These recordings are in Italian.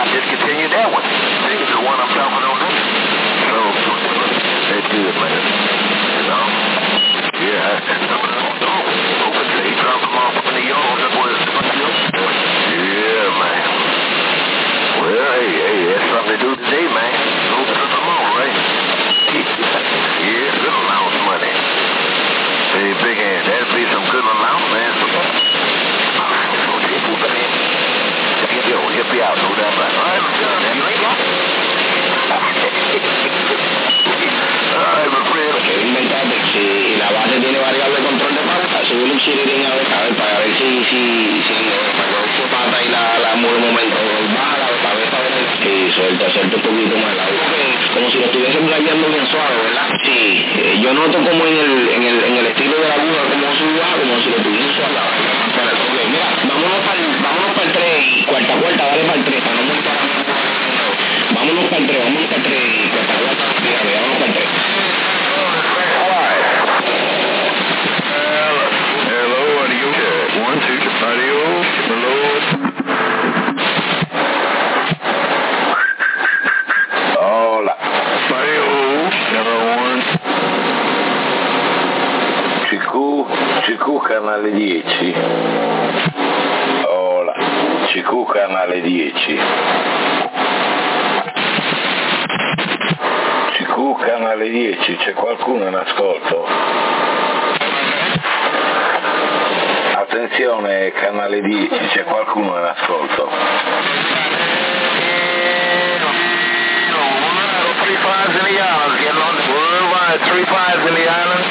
just continue that one. See, the one I'm talking on now. So, that's good, man. You know? Yeah, he dropped them off in the yard. That was yeah, man. Well, hey, that's something to do today, man. Go put them on, right? Yeah, good amount of money. Hey, big hand, that'd be some good amount, man. He'll be out, no doubt about it. All right, you ain't got Ay, my friend. Que inventarte, si la base tiene variable de control de pata, subir un chirirín a ver, para ver si para que se pata y la mueve un momento, baja la cabeza, y suelta un poquito más la como si lo estuviesen guayando bien suave, ¿verdad? Sí, yo noto como en el estilo de la aguja, como sube baja, como si lo estuviesen suave. Mira, vámonos para el 3 y cuarta, dale para el 3, para no montar vámonos para el 3 y cuarta, fíjate, vámonos para el 3. Hello, audio check. 1, 2, audio, hello. Hola. Audio, number 1. CQ canale 10. Hola. CQ canale 10. CQ canale 10, c'è qualcuno in ascolto? Attenzione, canale 10, c'è qualcuno in ascolto? 3 5s in the islands, getting on the worldwide, 3 5s in the islands.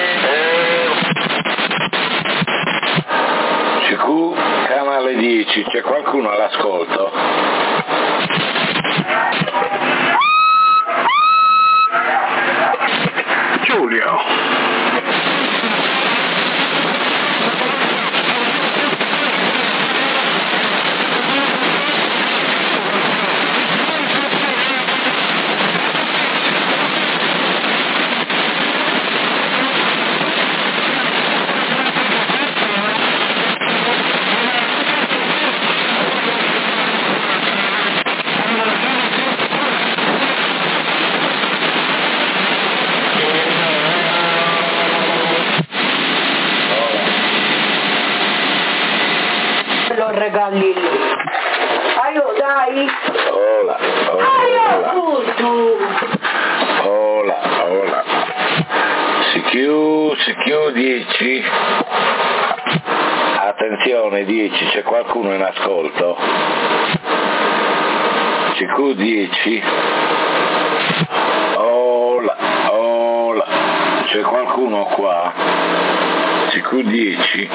CQ canale 10, c'è qualcuno all'ascolto? Giulio. Regali. Aio, dai. Hola. Hola. CQ 10. Attenzione 10, c'è qualcuno in ascolto? CQ 10. Hola. C'è qualcuno qua? CQ 10.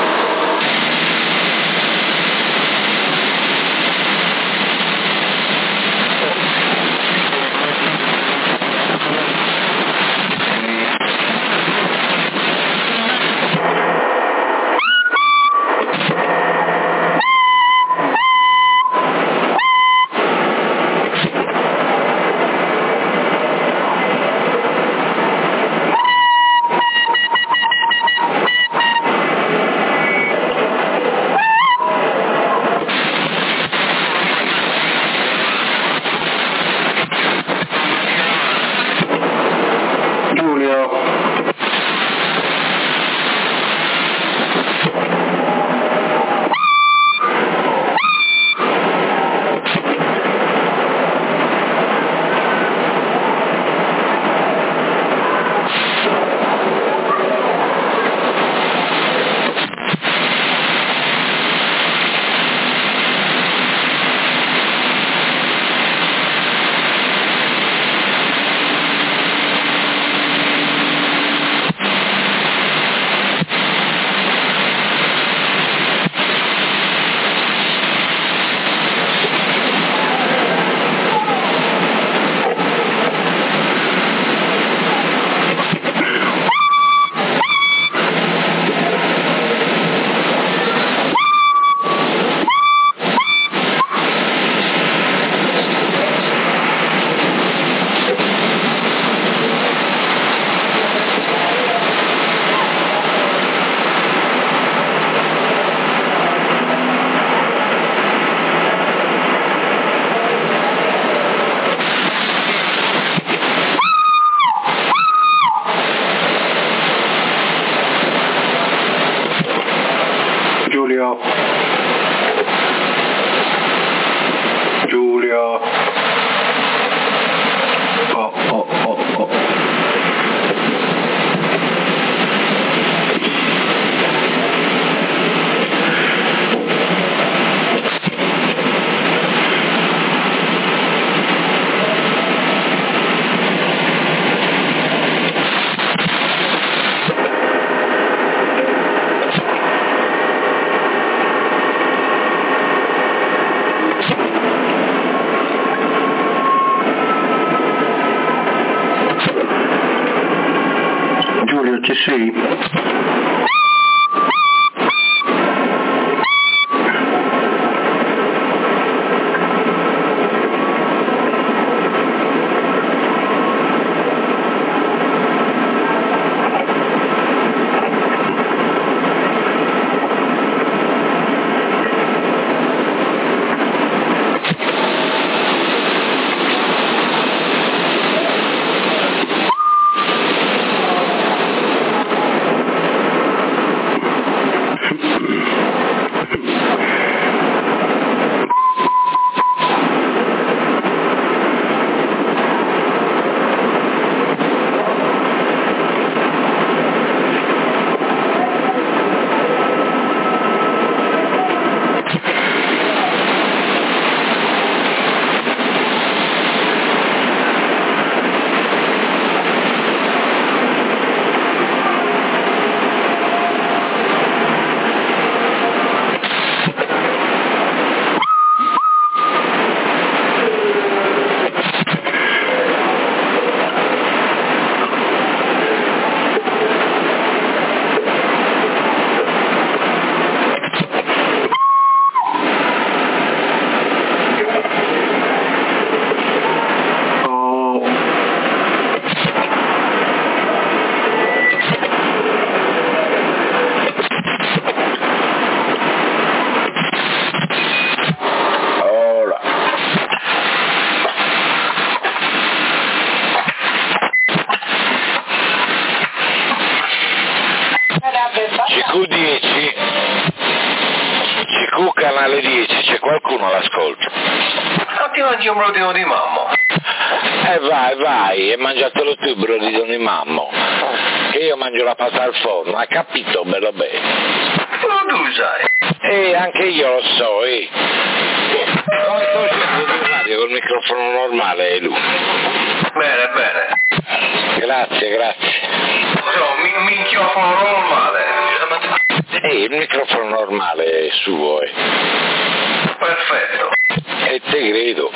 mangi un brodino di mammo. Vai, e mangiatelo tu il brodino di mammo. Che io mangio la pasta al forno, hai capito, bello bene? Ma tu sai. Anche io lo so, Come sto facendo di radio col microfono normale, lui? Bene. Grazie. Un microfono normale. Il microfono normale è suo, Perfetto. E te credo.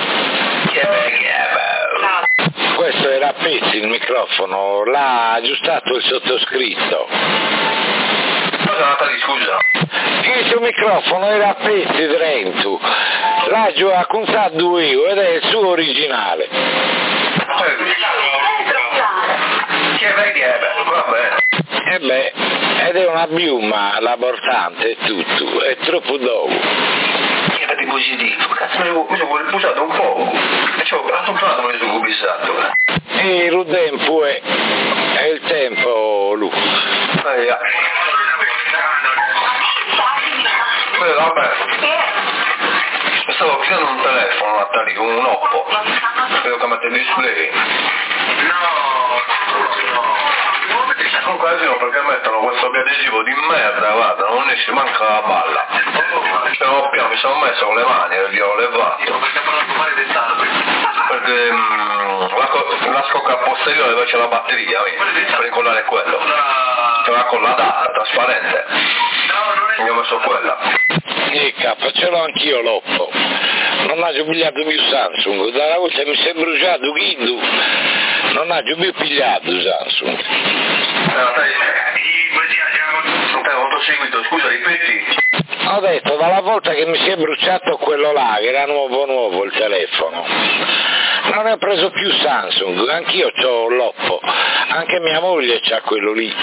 Questo era a pezzi il microfono, l'ha aggiustato il sottoscritto. Cosa Natali, scusa? Il suo microfono era a pezzi, Trento. L'ha accontato 2 euro ed è il suo originale. Va bene. Ed è una biuma labortante e tutto, è troppo dopo. Chiedati positivo, cazzo mi sono busato un po'. E ci ho comprato mi sono busato. E il tempo è il tempo, lui. Vabbè. Stavo chiedendo un telefono, Natali, un Oppo. Devo cambiare il display. Comunque no, perché mettono questo adesivo di merda, guarda, non esce manca la balla. Mi sono messo con le mani e glielo ho levato. Perché la scocca posteriore dove c'è la batteria, per incollare quello. C'è una colla data, trasparente. Mi ho messo quella. Ce l'ho anch'io l'Oppo. Non ho pigliato più Samsung, dalla volta mi si è bruciato Kindu, non ho più pigliato Samsung. Non hai molto seguito, scusa, ripeti. Ho detto, dalla volta che mi si è bruciato quello là, che era nuovo il telefono, non ne ho preso più Samsung, anch'io ho l'Oppo, anche mia moglie c'ha quello lì.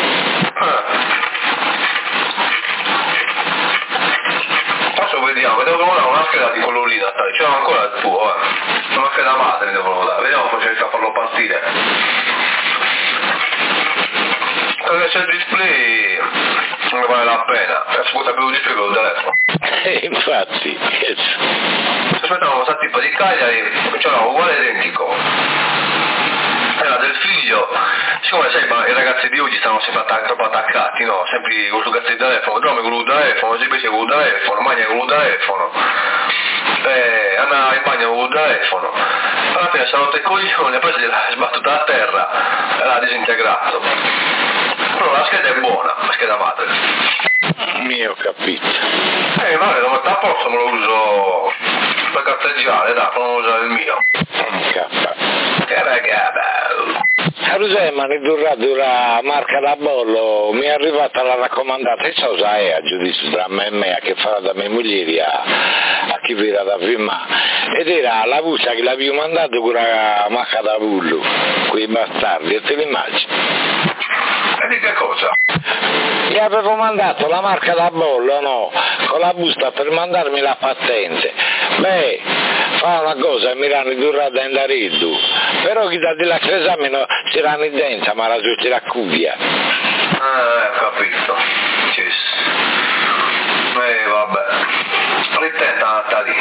Adesso vediamo, devo trovare una scheda di quello lì, Natale, c'è ancora il tuo, una scheda madre devo dare, vediamo poi riesco a farlo partire. Perché c'è il display non vale la pena, adesso puoi sapere il display con il telefono. Infatti, Aspettavo un tipo di Cagliari, c'era uguale identico. Era del figlio, siccome sai, i ragazzi di oggi stanno sempre troppo attaccati, no? Sempre con il cazzo di telefono, dorme con il telefono, si piace con il telefono, mangia con il telefono, andava in bagno con il telefono. Alla fine si è rotto i coglioni, poi si è sbattuta a terra e l'ha disintegrato. Però la scheda è buona, la scheda madre. Ho capito. Vabbè, lo metto a posto, me lo uso per cazzeggiare, dai, non usare il mio. Ma ne dura marca da bollo, mi è arrivata la raccomandata, e so sa è a giudizio tra me e me, a che farà da mia moglie a chi verrà da firmare, ed era la buccia che l'avevo mandato con la marca da bullo, quei bastardi, e te l'immagini? E di che cosa? Gli avevo mandato la marca da bollo, no, con la busta per mandarmi la patente. Beh, fa una cosa, mi erano durata in dareddu, però chi da di là che l'esame no, c'erano in dentro, ma la sua c'era cuvia. Ho capito. Vabbè. Ritenta Natali.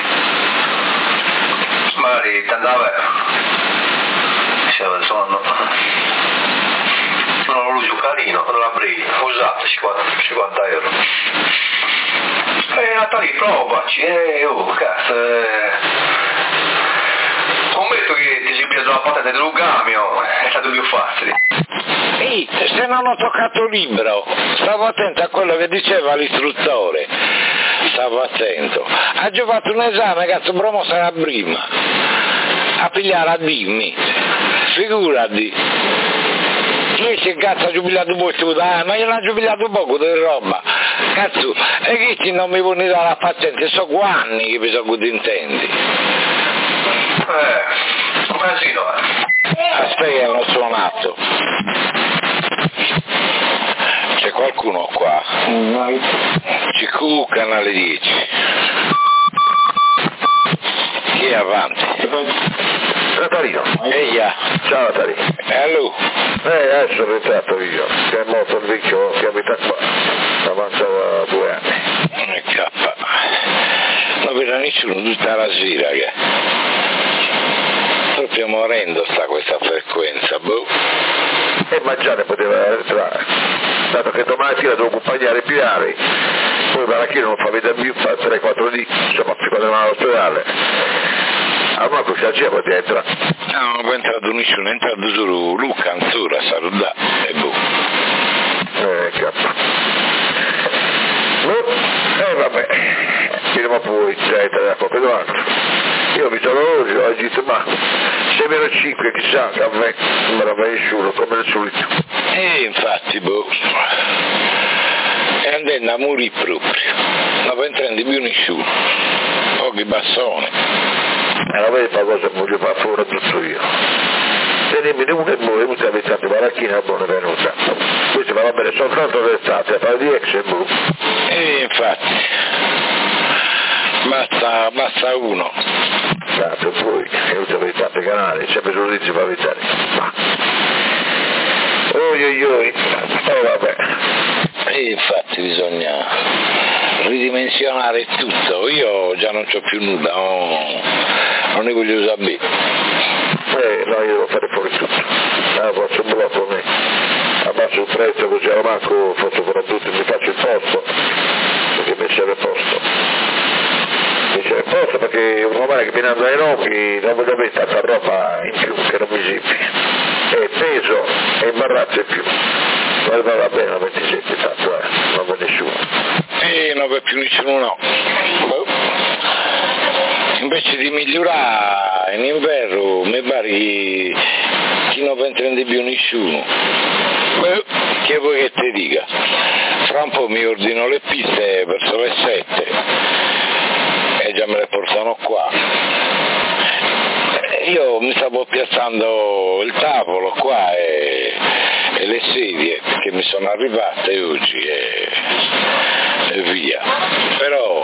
Magari ti andava. Diceva il sonno. Non lo uso carino, non l'avrei usato 50 euro. Natali, provaci, cazzo. Scommetto che ti si piace la patente del Lugamio, è stato più facile. Ehi, se non ho toccato il libro, stavo attento a quello che diceva l'istruttore, stavo attento. Ha giocato un esame, cazzo, bromo sarà prima, a pigliare a dimmi, figurati. Io se cazzo ha giubilato molto, ma io non ho giubilato poco di roba, cazzo, e chi non mi vuole dare la pazienza, so anni che mi sono contenti. Un casino, Aspetta, hanno suonato. C'è qualcuno qua? CQ canale 10. Chi è avanti? Natalino. Eia. Ciao Natalino. E lui? Adesso ho entrato io, che è morto il vecchio che abita qua, avanza da 2 anni. Non verrà nessuno tutta la sera che... morendo sta questa frequenza, boh. Ma già ne poteva entrare, dato che domattina devo accompagnare i Piari, poi Baracchino non fa vedere più, fa 3-4 dì, insomma, si quando va all'ospedale. Allora cosa c'è, poteva entrare? No, non può entrare nessuno, è entrato solo Luca, ancora, saluta, e boh. Capito. Vabbè, vediamo poi, dai, da qualche altro. Io mi sono ho detto, ma se meno 5, chissà, che a me non me la va nessuno, come al solito. Infatti, boh, è andando a morire proprio, non va entrando più nessuno, pochi bassoni. La vera cosa che voglio fare fuori tutto io. Se nemmeno uno e voi, non avete fatto Baracchina, buona venuta. Questo va bene soltanto l'estate, a fare di ex e boh. Infatti, basta uno. Tanto poi, e non avete fatto canali, sempre solo lì si fa vedere. Oi, vabbè. Infatti bisogna ridimensionare tutto, io già non c'ho più nulla, non ne voglio usare bene. No, io devo fare fuori tutto. Faccio un blocco a me. Abbasso il prezzo così alla manco faccio soprattutto, mi faccio il posto, perché mi serve posto. Mi serve posto perché ormai che venendo ai rocchi non voglio avere tanta roba in più che non mi zippi. È peso e imbarazzo in più. Poi va bene, non 27 tanto, non va nessuno. Non va più nessuno, no. Invece di migliorare in inverno mi pare che non va entrando più nessuno. Che vuoi che ti dica? Fra un po' mi ordino le piste verso le 7 e già me le portano qua. Io mi stavo piazzando il tavolo qua e le sedie che mi sono arrivate oggi e via. Però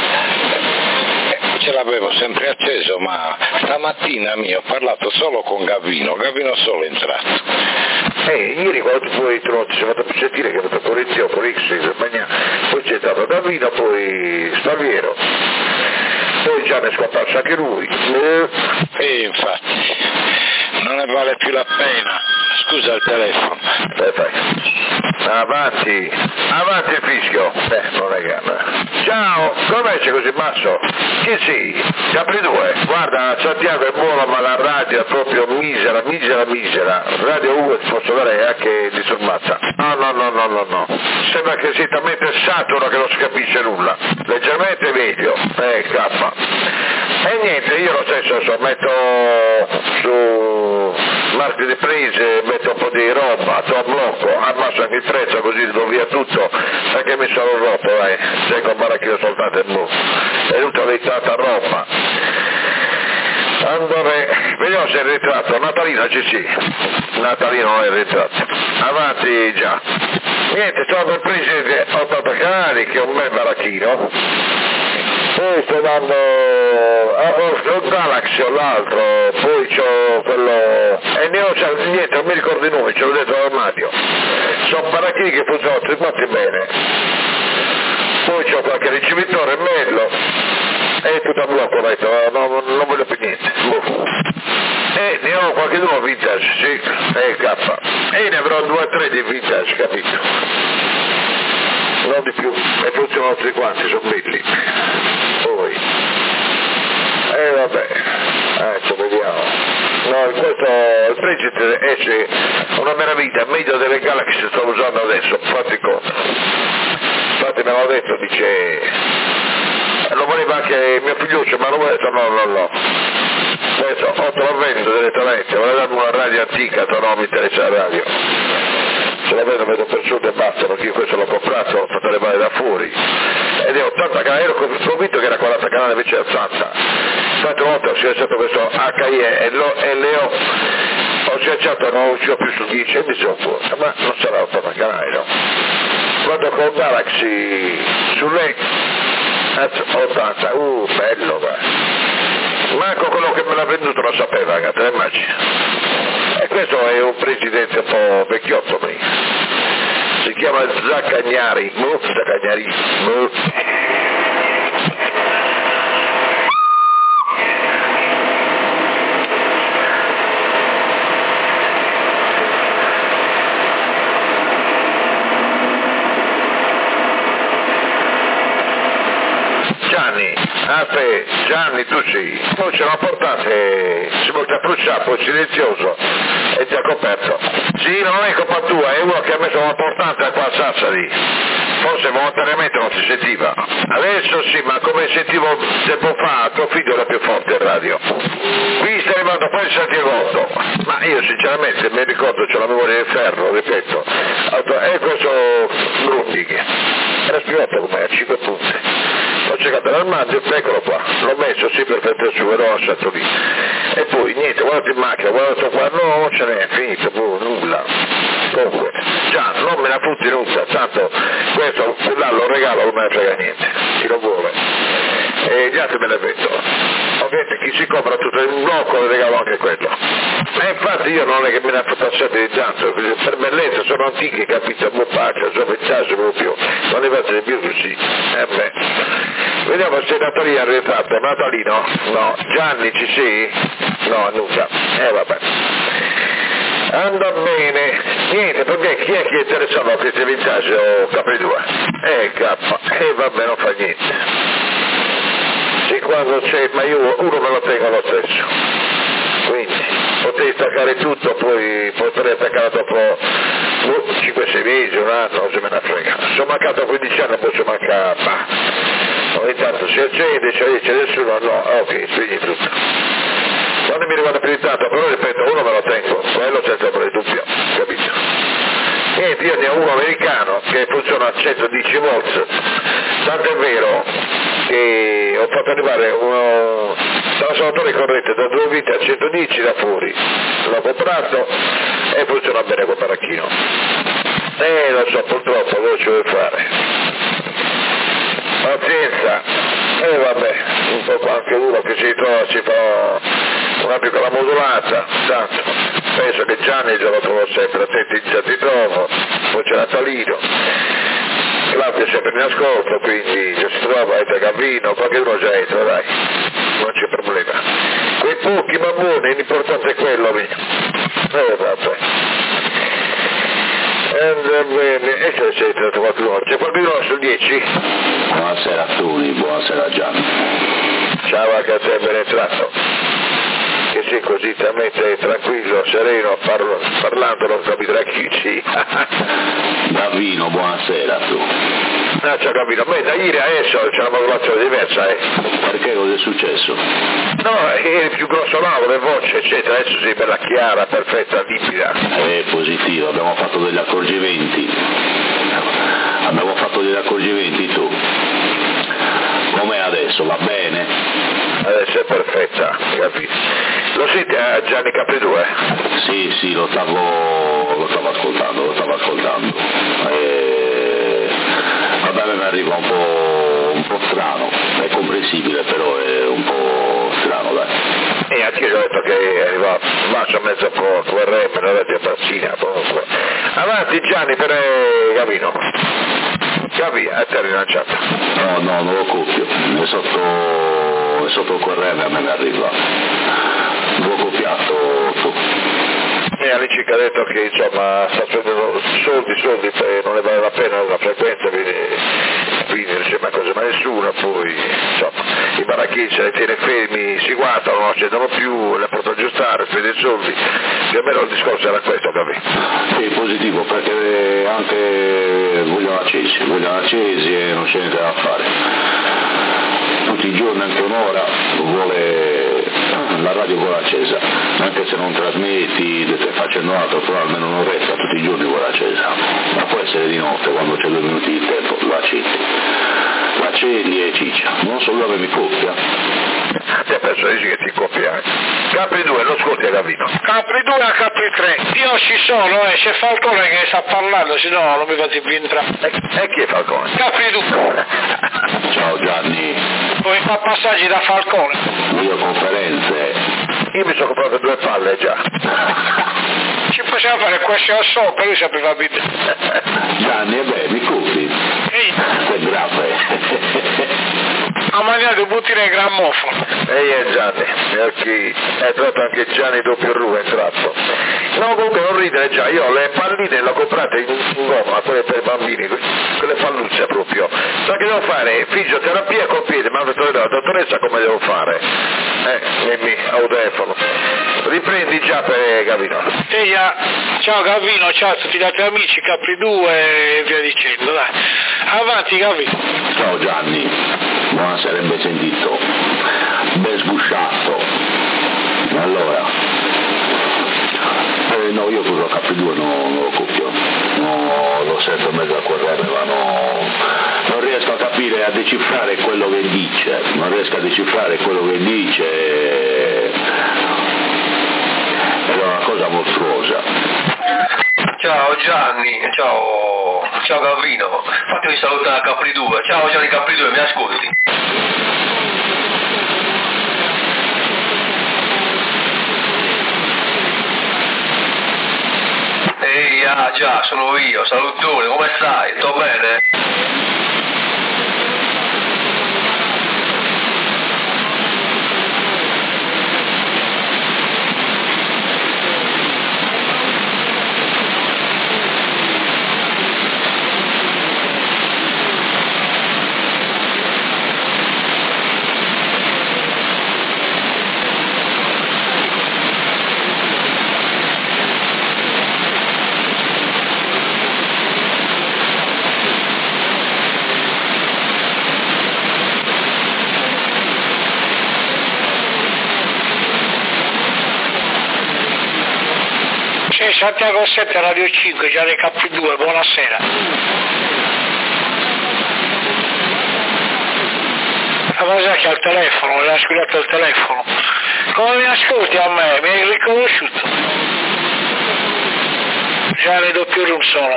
ce l'avevo sempre acceso, ma stamattina ho parlato solo con Gavino solo è entrato. Ieri quando tu poi ti sei fatto sentire che ho fatto Corintio, poi c'è stato Gavino, poi Staviero, poi già ne è scomparso anche lui. Infatti, non ne vale più la pena. Scusa il telefono. Avanti il fischio. Non è gamma. Ciao, come c'è così basso? Chi sei? Capri 2. Guarda, Santiago è buono, ma la radio è proprio misera. Radio 1 posso dare è anche disturbata. No. Sembra che sia talmente saturo che non si capisce nulla. Leggermente meglio. K. E niente, io lo stesso metto su marchi di prese, metto un po' di roba, to a blocco, ammasso anche il prezzo così do via tutto, perché mi sono rotto, sei con Baracchino soltanto e boh. È tutta tanta roba. Allora, vediamo se è il ritratto. Natalino sì. Natalino non è il ritratto. Avanti già. Niente, sono per prese 80 canali, che è un bel Baracchino. Poi sto dando un Galaxy o l'altro, poi c'ho quello e ne ho niente, non mi ricordo i nomi, ce l'ho dentro all'armadio. Sono Baracchini che funzionano tutti quanti bene. Poi c'ho qualche ricevitore bello e tutto a blocco, non voglio più niente. E ne ho qualche nuovo vintage, sì, K. E ne avrò 2 o 3 di vintage, capito? Non di più, e funzionano tutti quanti, sono belli. Poi, vabbè, adesso vediamo. No, in questo, il Principe esce una meraviglia, meglio delle Galaxy che sto usando adesso, fatti conto. Infatti me l'ha detto, dice, lo voleva anche mio figliuccio, ma non ho detto no. Adesso te lo vendo direttamente, volevo darmi una radio antica, non mi interessa la radio. Se la vedo per sud e basta, perché io questo l'ho comprato, l'ho fatto levare da fuori. Ed è 80 canali, ero convinto che era 40 canali, invece è 80. Infatti una volta ho schiacciato questo HIE e LO, ho schiacciato, non uscivo più su 10 e mi sono fuori, ma non sarà 80 canali, no? Quando con Galaxy su lei, 80, bello, manco quello che me l'ha venduto lo sapeva, te lo immagini? E questo è un presidente un po' vecchiotto mio. Si chiama Zaccagnari. Aspetta, Gianni, tu sì. Poi ce l'ha portata, si vuole apprucciare, poi silenzioso e ti ha coperto. Sì, non è colpa tua, è uno che ha messo la portata qua a Sassari. Forse volontariamente non si sentiva. Adesso sì, ma come sentivo tempo fa, tuo figlio era più forte in radio. Qui sta arrivando poi il Santiago, ma io sinceramente mi ricordo, c'ho la memoria del ferro, ripeto. E questo Grundig era spiegato come a 5 punti. Ho cercato l'armadio, eccolo qua, l'ho messo sì perfetto su, l'ho lasciato lì. E poi niente, guardate in macchina, guardate qua, no, non ce n'è, finito, nulla. Comunque, già, non me la fotti nulla, tanto questo là lo regalo, non me ne frega niente, chi lo vuole. E gli altri me ne vendono. Ovviamente chi si compra tutto in blocco le regalo anche quello. Ma infatti io non è che me ne ho passate di tanto, per bellezza sono antiche, capito, un po' pacca, sono vecchiato proprio, non ne faccio più così. Beh. Vediamo se Natalia è arretrata. Natalino? No. Gianni ci sei? No, nulla. Vabbè. Anda bene. Niente, perché chi è che interessava a questi vintage o Capri2? K. Vabbè, non fa niente. Sì, quando c'è, ma io uno me lo tengo lo stesso. Quindi, potevi staccare tutto, poi potrei attaccare dopo 5-6 mesi, un anno, non se me ne frega. Sono mancato 15 anni, poi sono mancato. Ogni tanto si accende, c'è nessuno, no, ok, spegni tutto. Non mi riguarda più di tanto, però ripeto, uno me lo tengo, quello senza ombra di dubbio, capito? Niente, io ne ho uno americano che funziona a 110 volts, tanto è vero che ho fatto arrivare un trasformatore corrente da 2 viti a 110 da fuori, l'ho comprato e funziona bene col baracchino. Lo so, purtroppo, cosa ci vuoi fare? Pazienza, vabbè, un po' anche uno che si trova, si fa una piccola modulata, tanto penso che Gianni già lo trovo sempre, attenti già ti trovo, poi c'è Natalino, Claudio è sempre in ascolto, quindi già si trova, entra Gavino, qualche uno già entra, dai, non c'è problema. Quei pochi ma buoni, l'importante è quello, vabbè. Bene, e se c'è entrato qualcuno? C'è qualcuno sul 10? Buonasera a tutti, buonasera Gianni. Ciao anche a te, ben entrato. Che sei così talmente tranquillo, sereno, parlando non capito da chi sì. Gavino, buonasera a tu. Ciao Gavino, da ieri a adesso c'è una modulazione diversa, Perché cosa è successo? No, è più grossolano, le voci, eccetera, adesso sei bella chiara, perfetta, limpida. È positivo, abbiamo fatto degli accorgimenti. Tu. Com'è adesso, va bene? Adesso è perfetta, capito? Lo senti a Gianni Capri2? Sì, lo stavo ascoltando. Vabbè, mi arriva un po' strano, è comprensibile, però è un po' strano, dai. E anche io ho detto che arriva bacio mezzo po' QRM, non è di Bassina, comunque. Avanti Gianni per Gavino. Gavi, a te rilanciato. No, non lo copio, è sotto il QRM, a me ne arriva. L'ho copiato tu. E Alice che ha detto che insomma sta spendendo soldi, non ne vale la pena la frequenza, quindi non sembra cosa ma nessuno, poi insomma i baracchini se le tiene fermi, si guardano, non accendono più, le portano a aggiustare, spende i soldi, più o meno il discorso era questo, capito? Sì, positivo, perché anche vogliono accesi e non c'è niente da fare. Tutti i giorni, anche un'ora, la radio vuole accesa, anche se non trasmetti, stai facendo altro, però almeno un'oretta tutti i giorni vuole accesa, ma può essere di notte quando c'è 2 minuti di tempo, l'accendi e ciccia, non solo avevi coppia. Te penso che ti coppia. Capri2, lo ascolti a Gavino. Capri2 a Capri3, io ci sono, c'è Falcone che sta parlando, se no non mi fate più entrare. E chi è Falcone? Capri2. Ciao Gianni. Come fa passaggi da Falcone? Videoconferenze. Io mi sono comprato 2 palle già. Ci possiamo fare questo al sopra, lui sapeva bene. Gianni, mi copi? Ehi. È grave. A maniera di buttare il grammofono. Gianni, è entrato anche Gianni doppio Ru, è entrato. No, comunque non ridere già, io le palline le ho comprate in gomma, quelle per i bambini, quelle fallucce proprio. So che devo fare fisioterapia col piede, mi ha detto la dottoressa come devo fare. Dimmi, al telefono. Riprendi già per Gavino. Ciao Gavino, ciao a tutti gli altri amici, Capri 2 e via dicendo, dai. Avanti Gavino. Ciao Gianni, buonasera, ben sentito, ben sgusciato. Allora, no, io quello Capri 2 non lo copio, no, lo sento in mezzo a correre, ma non riesco a capire, a decifrare quello che dice, è una cosa mostruosa. Ciao Gianni, ciao Gavino, fatemi salutare Capri 2, ciao Gianni Capri 2, mi ascolti? Ehi, già, sono io, salutone, come stai? Tutto bene? Santiago 7 Radio 5, Gianni Capri 2, buonasera. Ma sai che al telefono, mi ha squillato il telefono. Come mi ascolti a me? Mi hai riconosciuto? Gianni doppio room sono.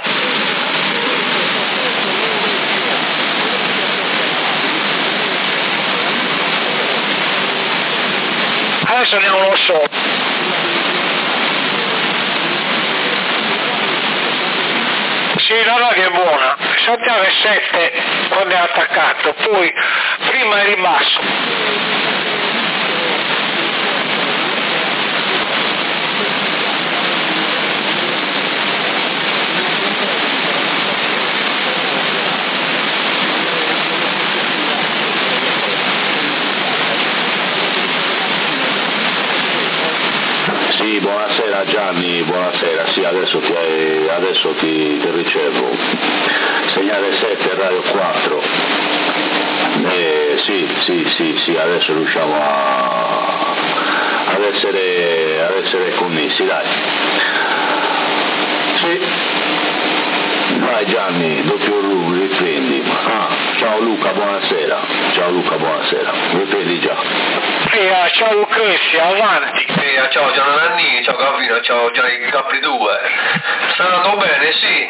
Adesso ne non lo so. Sì, la radio è buona, Santiago è 7 quando è attaccato, poi prima è rimasto. Sì, buonasera Gianni, buonasera, sì, adesso ti ricevo. Segnale 7, radio 4. Sì, adesso riusciamo ad essere connessi, dai. Sì. Vai Gianni, doppio room, riprendi. Ciao Luca, buonasera. Riprendi già. Ciao Lucrezia, avanti. Ciao Gianni Nannini, ciao Gavino, ciao Gianni Capri 2. Sta andando bene, sì.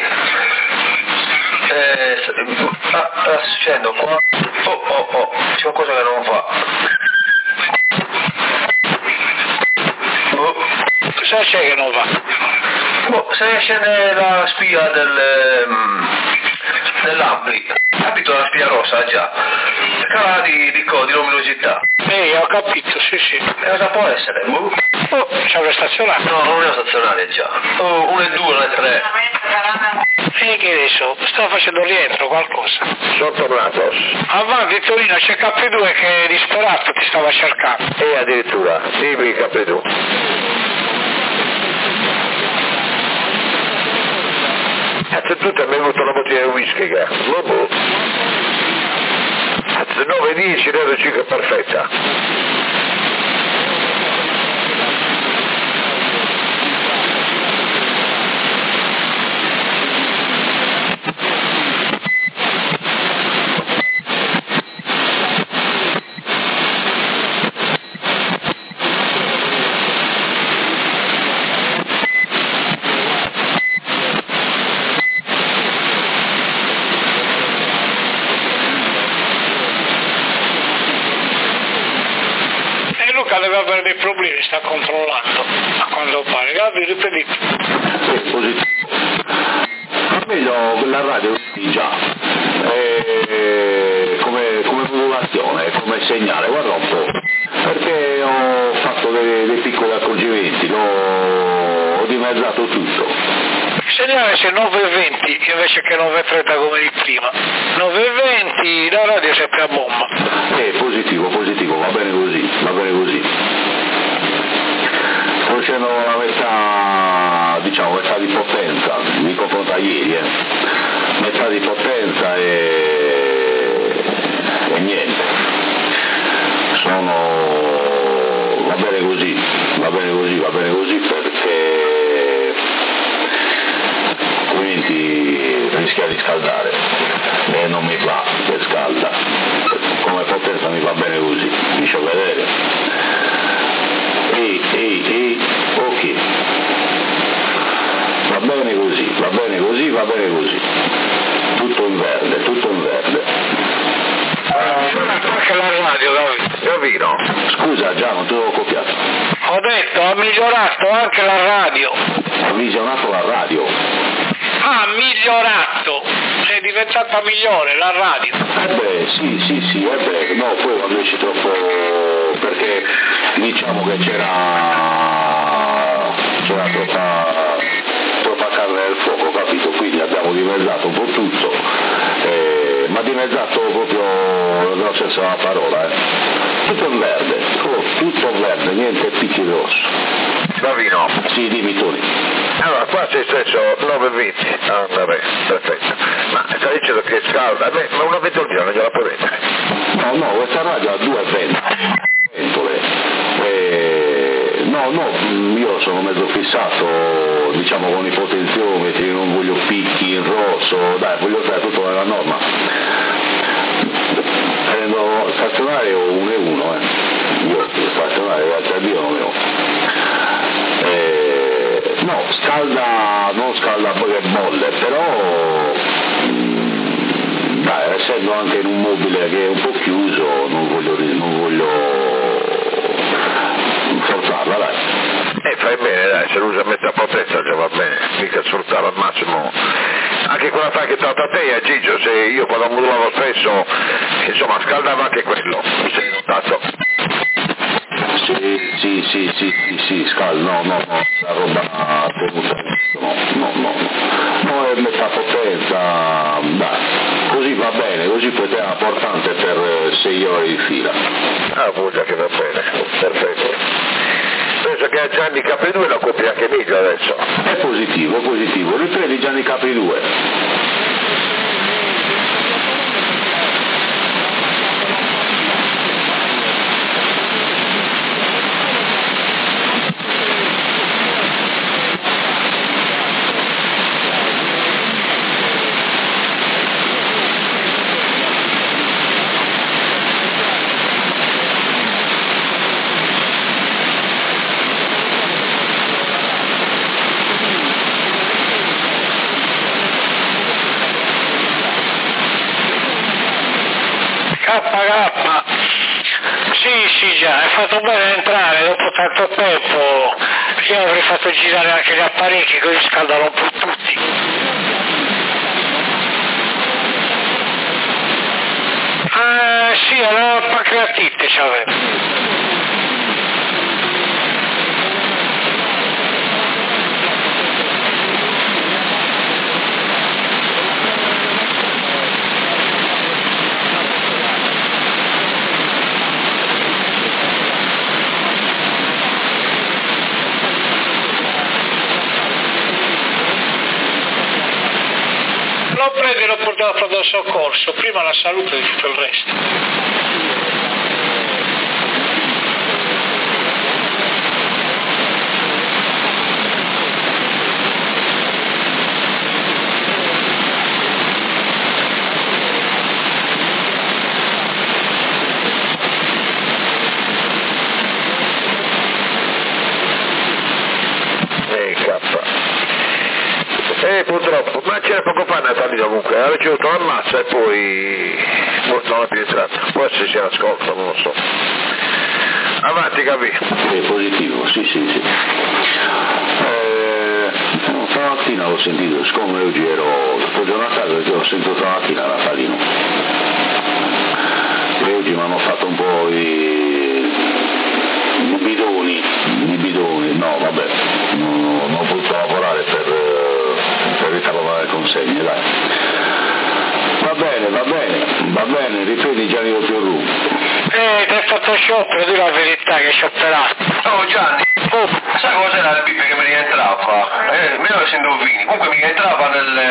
Sta succedendo qua. C'è qualcosa che non va. Cosa c'è che non va? Se scende la spia dell'ampli, capito, la spia rossa già. Cala di luminosità. Ho capito, sì. Cosa può essere? C'è una stazionaria? No, non è una stazionaria già. 1 e 2, 1 e 3. Che adesso? Sto facendo rientro qualcosa. Sono tornato. Avanti Torino, c'è Capri 2 che è disperato, ti stava cercando. E addirittura, dimmi Capri 2. Anzitutto è venuto una bottiglia di whisky che dopo 9-10 Radio 5 è perfetta. Deve avere dei problemi, sta controllando a quando pare. Gabi, ripeti. Sì, positivo. Meglio la radio già come modulazione, come segnale, guarda un po', perché ho fatto dei piccoli accorgimenti, ho dimezzato tutto. Segnale se 9:20 invece che 9:30 come di prima. 9:20 la radio è sempre a bomba. Positivo, va bene così. Sto facendo la metà di potenza, mi confronto a ieri, metà di potenza e niente. Va bene così perché altrimenti rischia di scaldare e non mi va che scalda. Come potenza mi va bene così, mi fa vedere. Ok. Va bene così. Tutto in verde. Anche la radio, Gavino. Scusa già, non te l'ho copiato. ho detto, ha migliorato anche la radio. Ha visionato la radio. Ha migliorato, è diventata migliore la radio. Sì, no, poi quando esci troppo, perché diciamo che c'era troppa carne nel fuoco, capito? Quindi abbiamo dimezzato un po' tutto, ma dimezzato proprio nel senso della parola, tutto in verde, niente picchi rosso. Gavino. Sì, dimmi Tony. Allora, qua c'è stesso 9:20, vabbè, perfetto. Ma sta dicendo che scalda, ma una ventolina non gliela puoi mettere? No, questa radio ha 2 ventole. No, io sono mezzo fissato, diciamo, con i potenziometri, non voglio picchi in rosso, dai, voglio stare tutto nella norma. Prendo stazionario 1:1, io stazionario, grazie a Dio non ne ho. No, non scalda poi che bolle, però dai, essendo anche in un mobile che è un po' chiuso, non voglio forzarla, dai. Fai bene, dai, se lo usa a metà potenza già va bene, mica sfruttare al massimo. Anche quella fa che tratta te, Gigio, se io quando modulavo spesso, insomma, scaldava anche quello, mi sei notato? Sì, scalda, no, la roba tenuta, no, è metà potenza, dai, così va bene, così per te è importante per 6 ore di fila. Ah, già che va bene, perfetto. Penso che a Gianni Capri 2 la copia anche meglio adesso. È positivo, riprendi Gianni Capri 2. Sì, già, hai fatto bene entrare dopo tanto tempo, io avrei fatto girare anche gli apparecchi così scaldano un po' tutti. Sì, la pancreatite c'avevo. Lo prendo e lo porto al pronto soccorso, prima la salute di tutto il resto. Purtroppo, ma c'era poco fa Natalino comunque, ha ricevuto l'ammazza e poi non è più entrato, può essere sia l'ascolto, non lo so. Avanti Gavi. Positivo, sì. Stamattina l'ho sentito, siccome oggi ero sto giornata perché l'ho sentito stamattina Natalino. E oggi mi hanno fatto un po' i bidoni, no vabbè, non ho potuto sciopero, di la verità che scioperato. Oh Gianni, sai cos'era il bip che mi rientrava? Me lo si indovini, comunque mi rientrava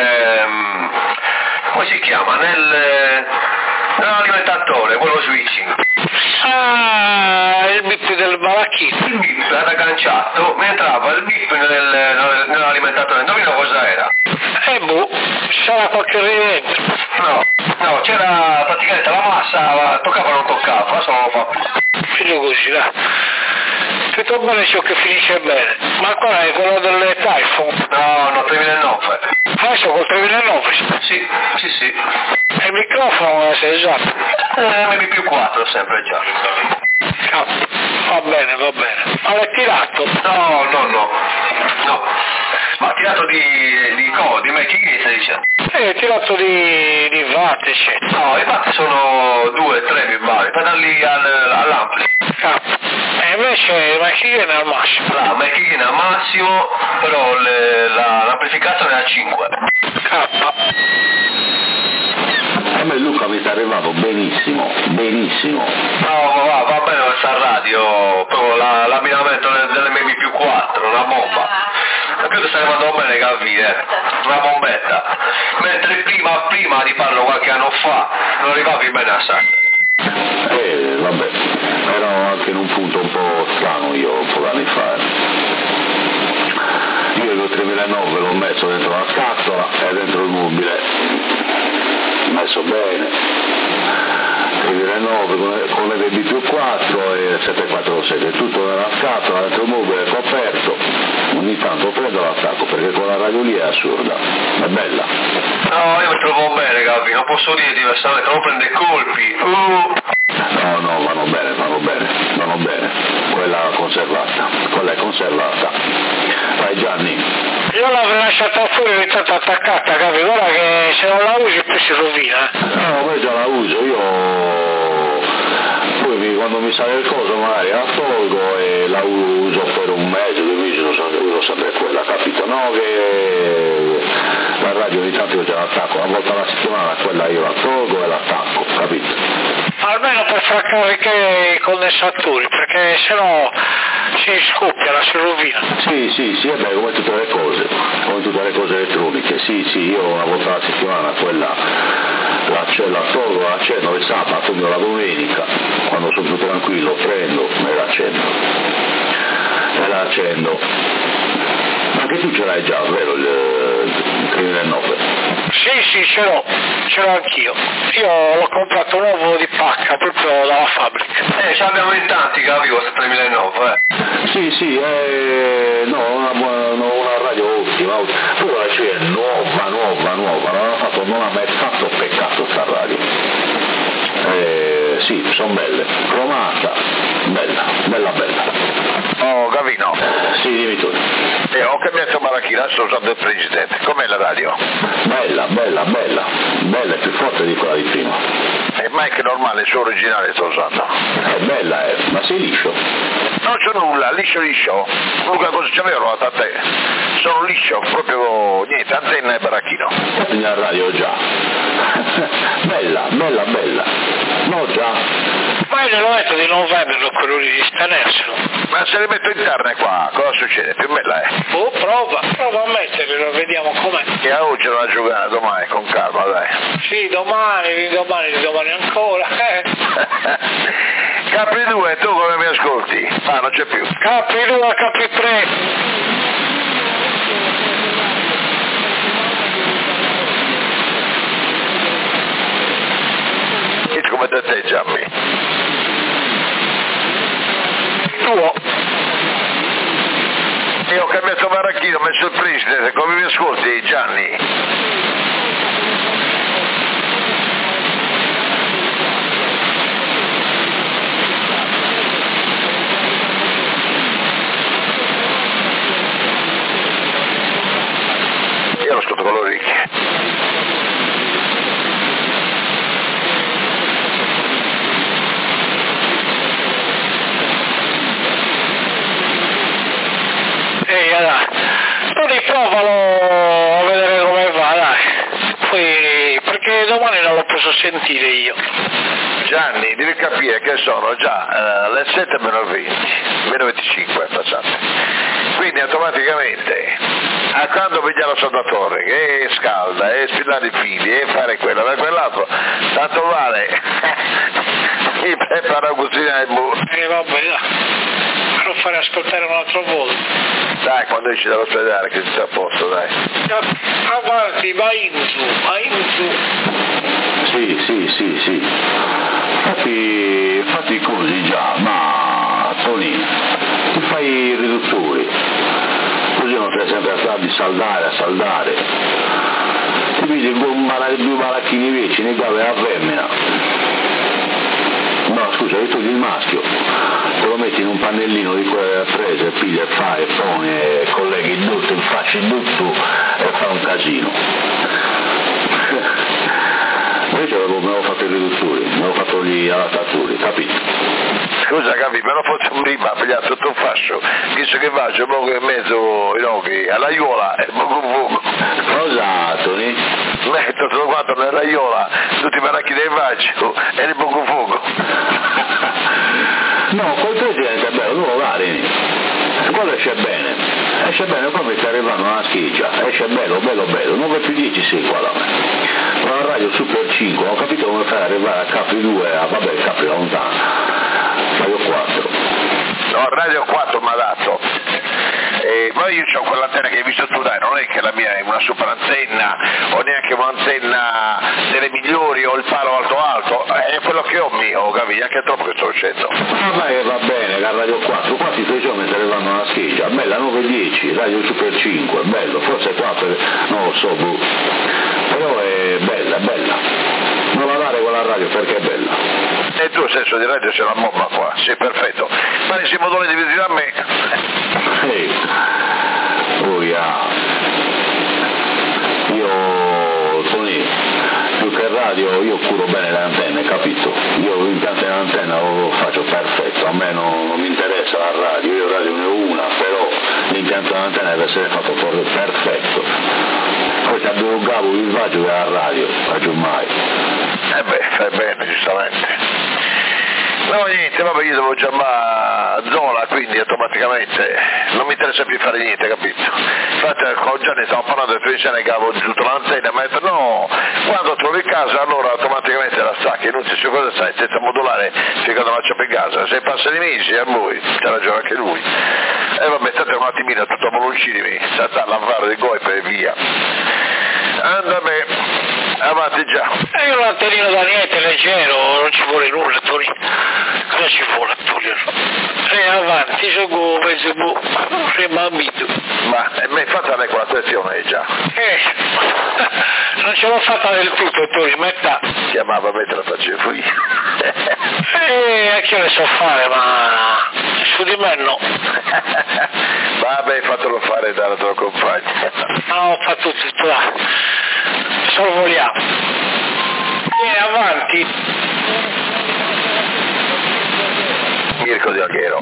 come si chiama? Nell'alimentatore, quello switching. Ah, il bip del baracchino. Il bip era agganciato, mi entrava il bip nell'alimentatore, indovina cosa era? Sarà qualche rientro. No, c'era praticamente la massa, toccava o non toccava, adesso non lo fa più. Figlio così, dai. Tutto bene ciò che finisce bene. Ma qual è quello delle Typhoon? No, 3009. Adesso col 3009? Sì. E il microfono sei esatto? MP4 sempre già. Va bene. Ma l'hai tirato? No. Ma ha tirato di chi stai dicendo? Tirato di watt, eccetera. No, i watt sono 2-3 mi pare, per darli all'ampli. E invece ma chi viene al massimo? Ma chi viene al massimo, però l'amplificazione è a 5. A me Luca mi sta arrivato benissimo. No, va bene questa radio, proprio l'abbinamento dell'MP4, una bomba. Credo stai andando bene Calvini, una bombetta. Mentre prima di farlo qualche anno fa, non arrivavi bene a Santa. Vabbè, ero anche in un punto un po' strano io un po' d'anni fa. Io il 3009 l'ho messo dentro la scatola e dentro il mobile. Messo bene. 3009 con le BB+4 e 747, tutto nella scatola, dentro il mobile coperto. Ogni tanto prendo l'attacco perché con la radio lì è assurda, è bella. No, io mi trovo bene Calvini, non posso dire diversamente, non prende colpi. No, vanno bene, quella è conservata. Vai Gianni. Io l'avrei lasciata fuori e è stata attaccata, capito? Ora che se non la usi poi si rovina. No, poi già la uso, poi quando mi sale il coso magari la tolgo e la uso per un mese, 2 mesi, uso sempre quella, capito? No, che la radio ogni tanto io ce l'attacco, una volta alla settimana quella io la tolgo e l'attacco, capito? Almeno per far caricare i condensatori, perché sennò si scoppia, si rovina. Sì, è beh, come tutte le cose elettroniche, sì, io una volta alla settimana quella la tolgo, la accendo il sabato, quindi la domenica, quando sono più tranquillo, prendo e la accendo. Ma anche tu ce l'hai già, vero, il 3009? Sì, ce l'ho anch'io. Io l'ho comprato nuovo di pacca, proprio dalla fabbrica. Ce l'abbiamo in tanti, capivo, questo 3009, Sì, una radio ottima, poi la c'è nuova, non ha mai fatto peccato sta radio. Sì, sono belle, cromata, bella. Oh, Gavino. Sì, dimmi tu. Ho cambiato marachina, sto usando il precedente. Com'è la radio? Bella, è più forte di quella di prima. È mic normale, su originale sto usando. È bella, ma sei liscio? Non c'è nulla, liscio. Luca, cosa c'avevo da te? Sono liscio, proprio niente, antenna e baracchino. La radio già. Bella. No già. Ma io lo metto di non venderlo quello lì di stenerselo. Ma se le metto interne qua, cosa succede? Più bella è. Prova a metterlo, vediamo com'è. E a oggi non la giocare, domani, con calma, dai. Sì, domani ancora. Capri 2, tu come mi ascolti? Ah, non c'è più. Capri 2, Capri 3. Come da te, Gianni? Tuo. Io ho cambiato maracchino, ho messo il presidente, come mi ascolti, Gianni? Io lo ascolto con le orecchie. Dai, tu riprovalo a vedere come va, dai. posso sentire io. Gianni, devi capire che sono già le 7 meno 20, meno 25 passate. Quindi automaticamente, a quando vedi lo soldatore che scalda, e spillare i fili, e fare quello e quell'altro, tanto vale, mi prepara a cucinare il muro. Vabbè, me lo fare ascoltare un'altra volta. Dai, quando esci dall'ospedale che sei a posto, dai. Avanti, vai in su. Sì. Fatti così già, ma Toni, ti fai i riduttori, così non stai sempre a stare di saldare. Ti vedi due maracchini vicini, qua la femmina. No, scusa, hai togli il maschio, te lo metti in un pannellino di quelle prese, piglia e fai, e poi colleghi tutto, infacci tutto e fa un casino. Invece me l'ho fatto i riduttori, me l'ho fatto gli adattatori, capito? Scusa Capi, me lo faccio prima, pigliare sotto un fascio, visto che faccio poco e mezzo in occhi, all'aiola e poco fuoco. Cosa, Toni? Metto tutto quanto nell'aiola, tutti i maracchi del faccio e di poco fuoco. No, col presidente è bello, non lo vari. Quello esce bene, poi mi sta arrivando una schiccia, esce bello, 9 più 10 sei qua da me. La radio Super 5, ho capito come fai ad arrivare a Capri 2, vabbè il Capri lontano, Radio 4. No, Radio 4 mi ha dato. Poi io ho quell'antenna che hai visto tu, dai, non è che la mia è una super antenna o neanche un'antenna delle migliori o il palo alto, è quello che ho mio, capisci? Anche troppo che sto uscendo. Va bene, la Radio 4, qua ti giorni mi arrivano una scheggia, bella 9-10, Radio Super 5, bello, forse 4, non lo so, però è bella, non la dare quella radio perché è bella. E tu senso di radio c'è la bomba qua, sì, perfetto. Ma ne siamo doni di visita a me. Io, Tony, più che radio, io curo bene le antenne, capito? Io l'impianto dell'antenna lo faccio perfetto, a me non mi interessa la radio, io radio ne ho una, però l'impianto dell'antenna deve essere fatto perfetto. Poi ti addolgavo il villaggio della radio, faccio mai. Fai bene, giustamente. No, niente, vabbè, io devo chiamare Zola, quindi automaticamente non mi interessa più fare niente, capito? Infatti con Gianni stavo parlando del pensione che avevo giù l'antenna, ma ha detto no, quando trovi casa allora automaticamente la stacchi, non si sa cosa sai, senza modulare finché non la c'è per casa, se passa di mesi a voi, c'ha ragione anche lui. E vabbè, state un attimino tutto a Moloncini, state all'avvaro di Goip e via. Andame, avanti già. È un antennino da niente, leggero, non ci vuole nulla, Tony. Cosa ci vuole, Tony? Avanti, gioco mezzo rimambito. Ma mi hai fatto lei quella questione già? Non ce l'ho fatta del tutto, Tony, metà. Chiamava me te la facevo io. Che ne so fare, ma su di me no. Vabbè, fatelo fare dalla tua compagna. No, ho fatto tutto là. Sorvoliamo. Avanti. Mirko Di Alghero.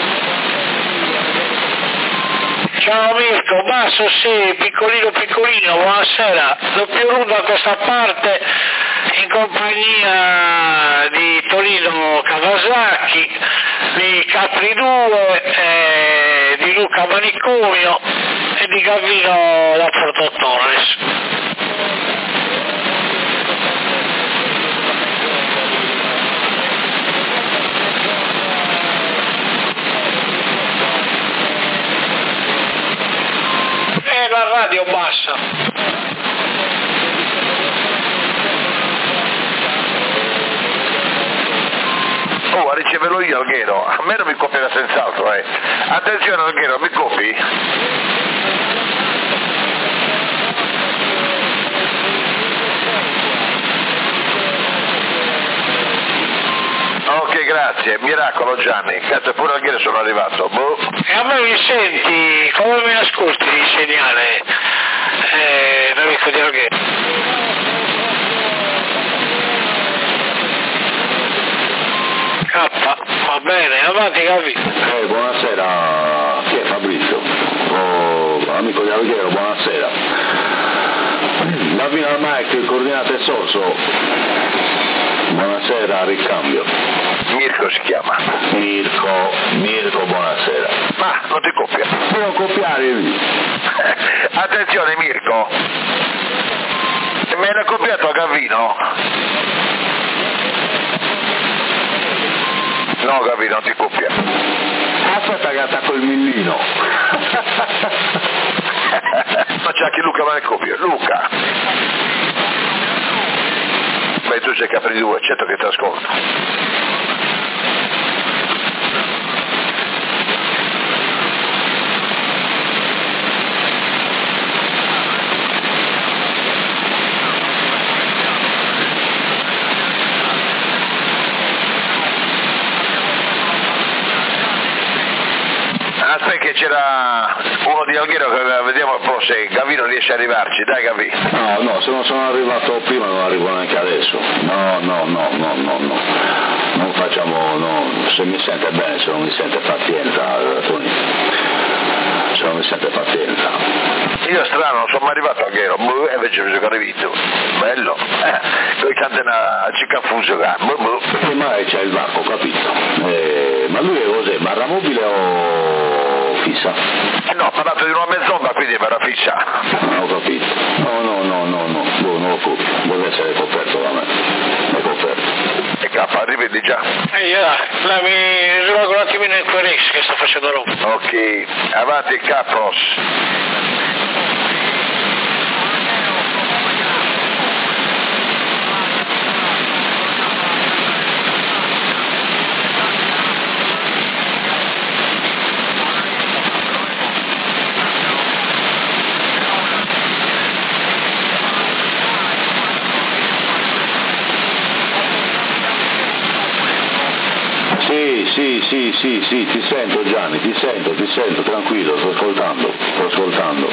Ciao Mirko, basso sì, piccolino, buonasera. Doppio rundo da questa parte in compagnia di Tonino Kawasaki, di Capri 2, di Luca Manicomio e di Gavino da Porto Torres. La radio bassa. Oh, a riceverlo io Alghero, a me non mi copierà senz'altro, Attenzione Alghero, mi copi? Ok, grazie, miracolo Gianni, cazzo pure Alghero sono arrivato, boh. E a me mi senti, come mi ascolti il segnale, l'amico di Alghero? Va bene, avanti capito. Buonasera, chi è Fabrizio? Amico di Alghero, buonasera. Gavino al Mike, coordinate Sorso. Buonasera, ricambio. Mirko si chiama. Mirko, buonasera. Ma non ti coppia. Devo copiare io. Attenzione Mirko. Me l'ha copiato a Gavino? No Gavino, non ti coppia. Aspetta che attacco il millino. Ma c'è anche Luca Malcopio. Luca. Beh, tu sei Capri 2, certo che ti ascolto. Aspetta che c'era uno di Alghero che vediamo se Gavino riesce a arrivarci, dai Gavino. No, se non sono arrivato prima non arrivo neanche adesso. No. Non facciamo, no. Se mi sente bene, se non mi sente pazienza, Tony. Se non mi sente pazienza. Io strano, non sono mai arrivato a Alghero, e invece mi sono arrivato. Bello, con i cantena a Cicafuso, Mai c'è il varco, capito? Ma lui è cos'è, barra mobile o fissa? No, ho parlato di una mezz'onda, quindi barra fissa. Non ho capito. No, non lo copio, deve essere coperto da me. È coperto. E K, arrivi già. Mi rivolgo un attimino in Querex che sto facendo roba. Ok, avanti Capros. Sì, ti sento Gianni, ti sento, tranquillo, sto ascoltando.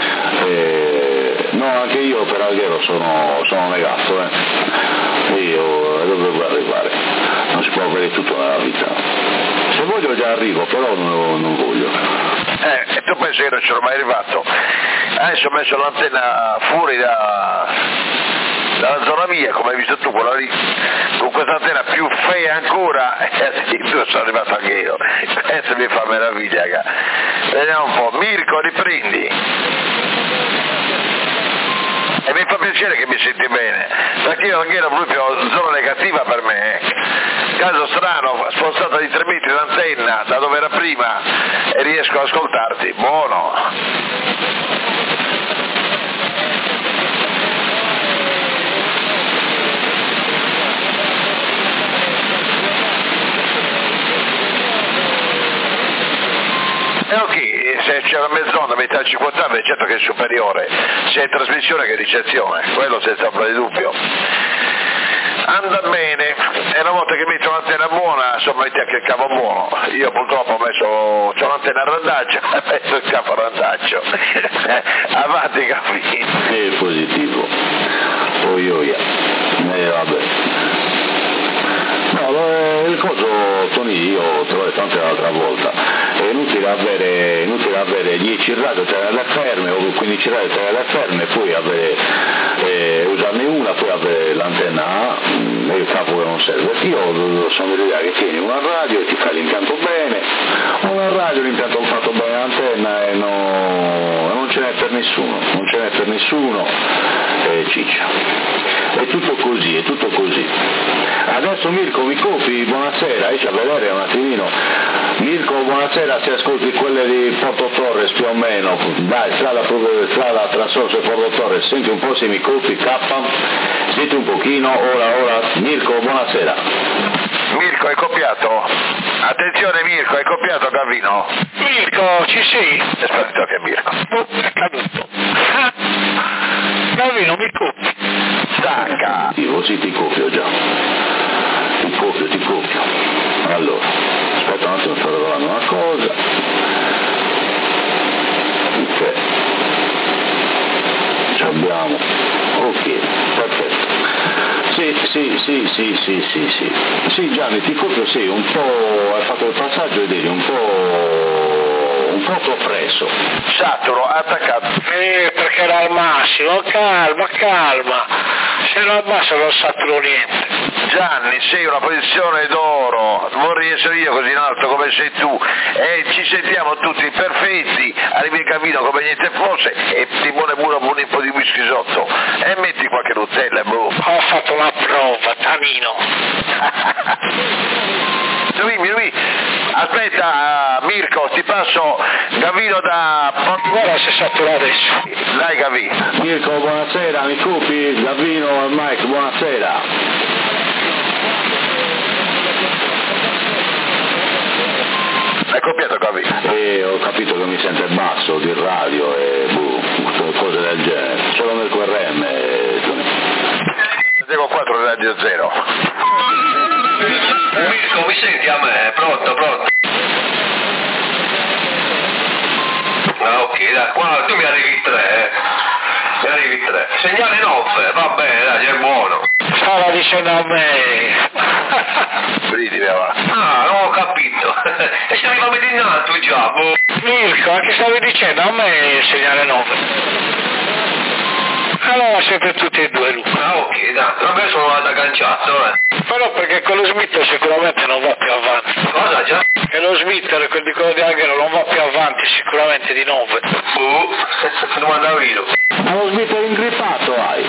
No, anche io per Alghero sono negato, Io dovevo arrivare, non si può avere tutto nella vita. Se voglio già arrivo, però non voglio. E tu pensi che non c'ero mai arrivato? Adesso ho messo l'antenna fuori dalla zona mia, come hai visto tu, quella lì, con questa antenna più fea ancora, io sono arrivato anche io, penso mi fa meraviglia, vediamo un po', Mirko riprendi, e mi fa piacere che mi senti bene, perché io anche ero proprio zona negativa per me, caso strano, spostata di 3 metri l'antenna da dove era prima e riesco ad ascoltarti, buono. Ok, se c'è una mezz'onda, metà 50 anni, certo che è superiore, sia in trasmissione che in ricezione, quello senza ombra di dubbio. Anda bene, e una volta che metti un'antenna buona, insomma metti anche il cavo buono. Io purtroppo c'ho l'antenna a randagio, ho messo il cavo a randagio. Avanti Gavino. È positivo. Oia. Vabbè. No, il coso, Tony, io te l'ho detto anche l'altra volta, è inutile avere 10 radio tenere ferme o 15 radio tenere ferme e poi usarne una, poi avere l'antenna A e il capo che non serve. Io sono dell'idea che tieni una radio e ti fai l'impianto bene, una radio l'impianto fatto bene l'antenna e non ce n'è per nessuno, ciccia. È tutto così. Adesso Mirko mi copi, buonasera, esci a vedere un attimino. Mirko, buonasera, se ascolti quelle di Porto Torres più o meno, dai, strada tra Sorso e Porto Torres, senti un po' se mi copi, K, senti un pochino, ora, Mirko, buonasera. Mirko, hai copiato? Attenzione Mirko, hai copiato Gavino? Mirko, ci sei? È sparito anche Mirko. È caduto. Gavino, mi copi. Stacca. Sì, ti copio già. Ti copio. Allora, aspetta un attimo, sto regolando una cosa. Ok. Ci abbiamo. Ok, perfetto. Sì, Gianni, ti copio, sì, un po', hai fatto il passaggio ed eri un un po' soppresso. Saturo, attaccato. Perché era al massimo, calma. Se lo abbasso non saturo niente. Gianni, sei una posizione d'oro, vorrei essere io così in alto come sei tu, e ci sentiamo tutti perfetti, arrivi in cammino come niente fosse, e ti vuole pure un po' di whisky sotto, e metti qualche Nutella e boh. Ho fatto una prova, Tamino. Lui, aspetta Mirko, ti passo Gavino da... Guarda se satura adesso. Dai Gavino. Mirko, buonasera, mi scupi? Gavino e Mike, buonasera. Hai copiato Gavino? Ho capito che mi sente basso di radio e cose del genere, solo nel QRM. 4 Radio 0. Mirko, mi senti a me? Pronto? Ah, ok, dai, qua tu mi arrivi 3, Segnale 9, va bene, dai, è buono. Stava dicendo a me. Bridi, va. Ah, non ho capito. E se arriviamo di innanzi già, boh. Mirko, anche stavi dicendo a me il segnale 9. Allora sempre tutti e due, Luca. Ah, ok, dai, vabbè, sono agganciato, Però perché quello Smith sicuramente non va più avanti. Cosa già? E lo Smith, quel di quello di Alghero, non va più avanti sicuramente di 9. Domanda a Vilo. Ma lo Smith è ingrippato, hai?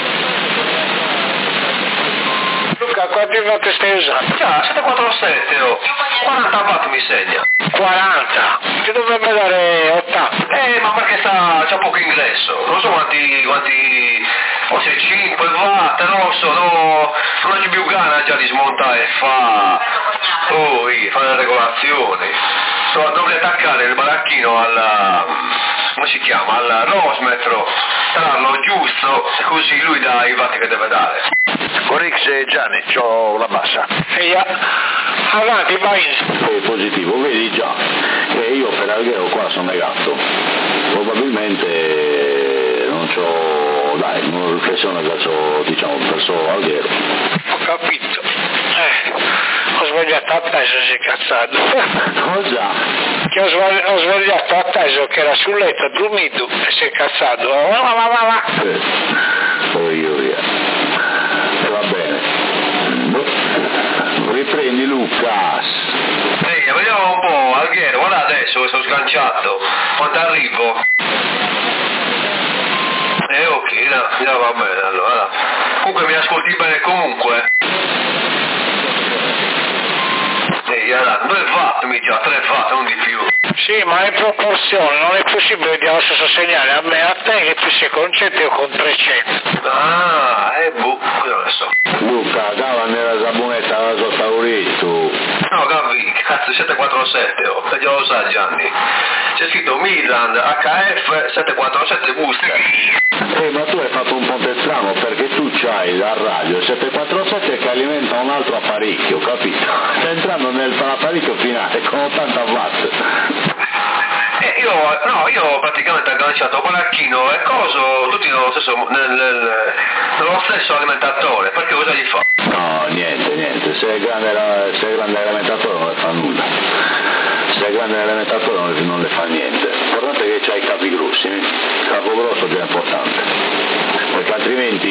Luca, quante volte stai usando? Già, 747, 40 watt mi segna. 40? Ti dovrebbe dare 80. Ma perché c'ha poco ingresso, non so quanti, forse 5 watt, non lo so, non c'è più gana già di smontare e fare le regolazioni. Dovrei attaccare il baracchino come si chiama, al rosmetro, trarlo giusto, così lui dà i watt che deve dare. Con X e Gianni, c'ho la bassa. Avanti, vai. È positivo, vedi già che io per Alghero qua sono negato, probabilmente non c'ho, una riflessione verso Alghero. Ho capito. Ho sbagliato a peso, sei cazzato. Cosa? Che ho sbagliato a peso che era sul letto a dormito e sei cazzato. Va. Va bene. Riprendi Lucas. Vediamo un po', Alghero, guarda adesso che sono sganciato, quanto arrivo? Ok, no, va bene allora. Comunque mi ascolti bene comunque? Allora, 2 watt mi già, 3 watt, non di più. Sì, ma è proporzione, non è possibile che dia lo stesso segnale a me, a te che tu sei con 100 e io con 300. Cosa ne so. Luca, cava nella sabonetta la sua tauretto. No, Gavi, cazzo, 747, già lo sa Gianni. C'è scritto Midland HF 747 booster. Ma tu hai fatto un ponte strano perché tu c'hai la radio 747 che alimenta un altro apparecchio, capito? Sta entrando nell'apparecchio finale con 80 watt. Io praticamente ho agganciato baracchino e coso tutti nello stesso alimentatore, perché cosa gli fa? No, niente, se è grande l'alimentatore non le fa nulla. Se è grande l'alimentatore non le fa niente. L'importante è che c'hai i capi grossi, il capo grosso è importante, perché altrimenti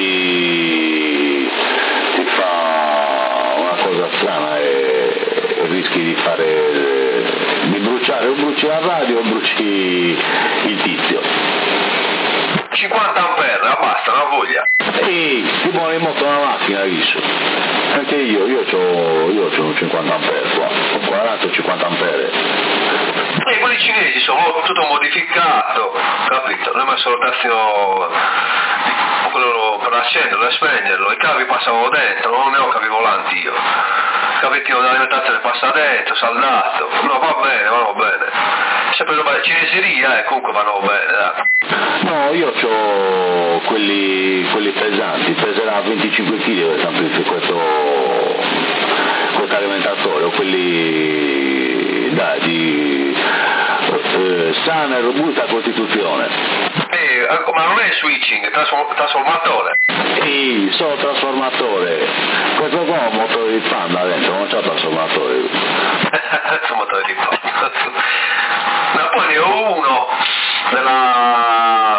ti fa una cosa strana e rischi di bruciare, o bruci la radio o bruci il tizio. 50 ampere, basta, una voglia. Ehi, ti vuole in moto una macchina, visto? Anche io c'ho un 50 ampere qua, un 40-50 ampere. E quelli cinesi sono tutto modificato, capito? Non è messo il tastino quello per accenderlo e spegnerlo, i cavi passano dentro, non ne ho cavi volanti io. Il cavettino dell'alimentazione passa dentro, saldato, no, vanno bene. Sempre roba di cineseria, comunque vanno bene, dai. No, io c'ho quelli pesanti, peserà 25 kg questo alimentatore, o quelli di sana e robusta costituzione. Ma non è switching, è trasformatore. Sì, solo trasformatore. Questo qua è un motore di Panda dentro, non c'è trasformatore. Un motore di Panda. Ma poi Mario, uno della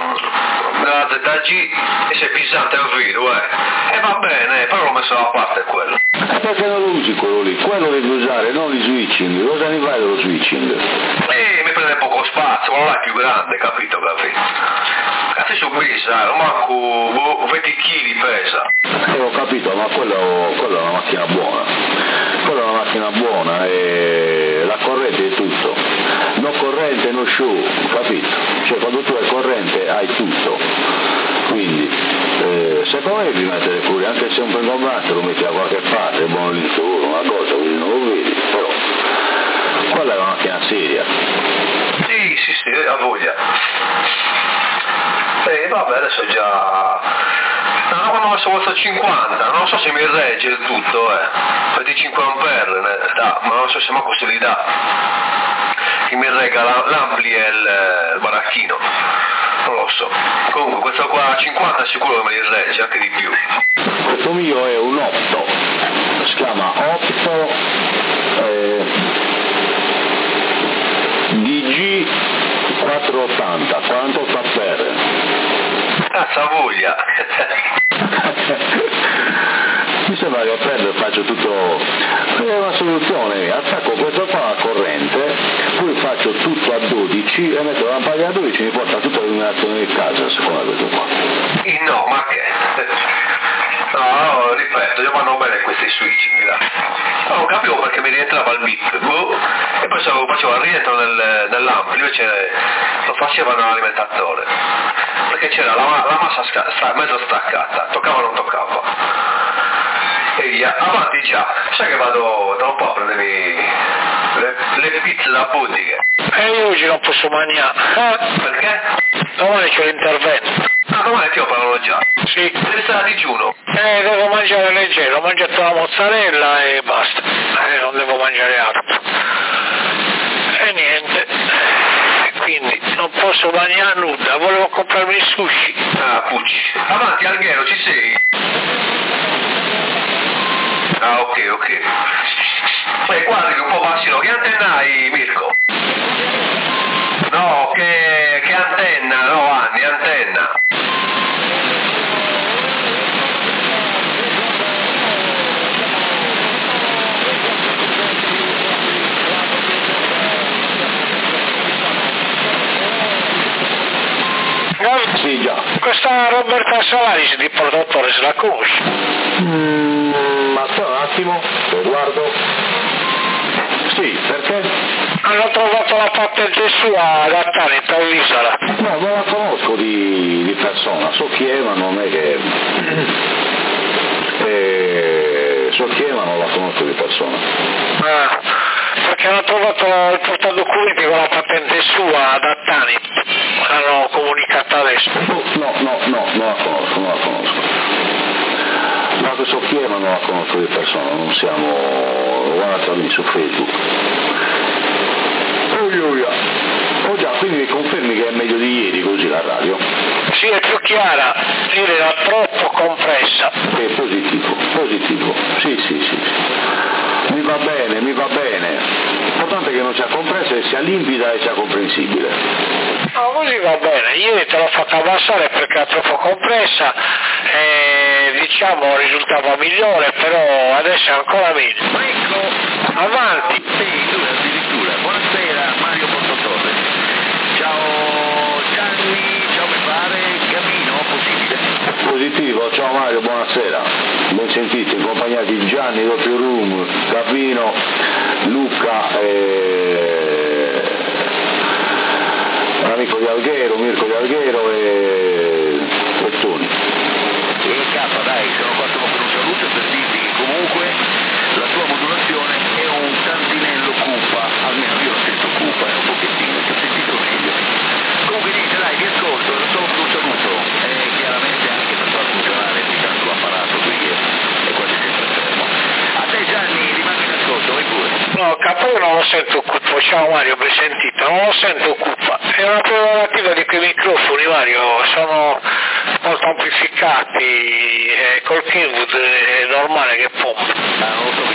ZG e sei pissante al video, e va bene, però l'ho messo da parte quello. Perché non lo usi quello lì? Quello devi usare, non il switching. Cosa ne fai dello switching? Mi prende poco spazio, quello là è più grande, capito? Cazzo su pesa, non manco 20 kg pesa. Ho capito, ma quella è una macchina buona. Quella è una macchina buona e la corrente è tutto. No corrente, no show, capito? Cioè quando tu hai corrente hai tutto. Quindi secondo me devi mettere pure, anche se un pengombrante lo metti da qualche parte, è buono lì sicuro, una cosa, quindi non lo vedi, però quella è una macchina seria. Sì, ha voglia. Vabbè, adesso già... No, quando ho messo questo 50, non so se mi regge il tutto, 25 ampere, ma non so se manco se li dà. Che mi regga l'ampli e il baracchino. Non lo so. Comunque questo qua 50 sicuro che me li regge, anche di più. Questo mio è un 8, si chiama 8 DG 480, 48 ampere. Cazzo voglia! Mi sembra che prendo e faccio tutto, è una soluzione, attacco questo qua a corrente, poi faccio tutto a 12 e metto la lampadina a 12 e mi porta tutta l'illuminazione di casa, secondo questo qua. No, ma che? No, ripeto, io vanno bene questi switching, là. Non capivo perché mi rientrava il bip, e poi facevo il rientro nell'ampli, invece lo facevano all'alimentatore, perché c'era la massa mezzo staccata, toccava o non toccava. E via, avanti già, sai che vado tra un po' a prendermi le pizze da pudiche. E io oggi non posso mangiare. Perché? Domani c'è l'intervento. Ah, domani ti operano già? Sì. Devi stare a digiuno? Devo mangiare leggero, ho mangiato la mozzarella e basta. Non devo mangiare altro. E niente. Quindi non posso mangiare nulla, volevo comprarmi il sushi. Ah, pucci. Avanti, Alghero, ci sei? Ah, ok. Guardi che un po' bassino, che antenna hai, Mirko? No, che antenna, no Anni, antenna. Sì, già. Questa Roberta Salaris di Portottore se la conosci? Aspetta un attimo, lo guardo. Sì, perché? Hanno trovato la patente sua ad Attaneta all'isola. No, non la conosco di persona, so chi è ma non è che... so chi è ma non la conosco di persona. Perché hanno trovato il portadocumenti con la patente sua ad Attani. Hanno comunicato adesso. No, non la conosco. Ma so chi è ma non la conosco di persona, non siamo... guardate lì su Facebook. Oh già, quindi mi confermi che è meglio di ieri così la radio? Sì, è più chiara, ieri era troppo compressa. È positivo, sì. Mi va bene. L'importante è che non sia compressa e sia limpida e sia comprensibile. No, così va bene, ieri te l'ho fatta abbassare perché era troppo compressa e diciamo risultava migliore, però adesso è ancora meglio. Avanti. Sì, lui addirittura. Buonasera, Mario Portotorre. Ciao Gianni, ciao mi pare, Gabino, possibile? Positivo, ciao Mario, buonasera. Ben sentito, in compagnia di Gianni, Doppio Room, Gabino, Luca e l'amico di Alghero, Mirko di Alghero e Toni. E K, dai, sono qua solo per un saluto per dirti che comunque la tua modulazione è un tantinello cupa, almeno io lo sento cupa, un pochettino, ti ho sentito meglio. Comunque niente, dai, vi ascolto, solo per un saluto, e chiaramente anche per far funzionare ogni tanto l'apparato qui è quasi sempre fermo. A te Gianni, rimani in ascolto, vai pure. No, capo io non lo sento cupo, ciao Mario, ben sentito, non lo sento cupa. È una prerogativa di quei microfoni, Mario, sono molto amplificati, col Kenwood è normale che pompa. Non lo so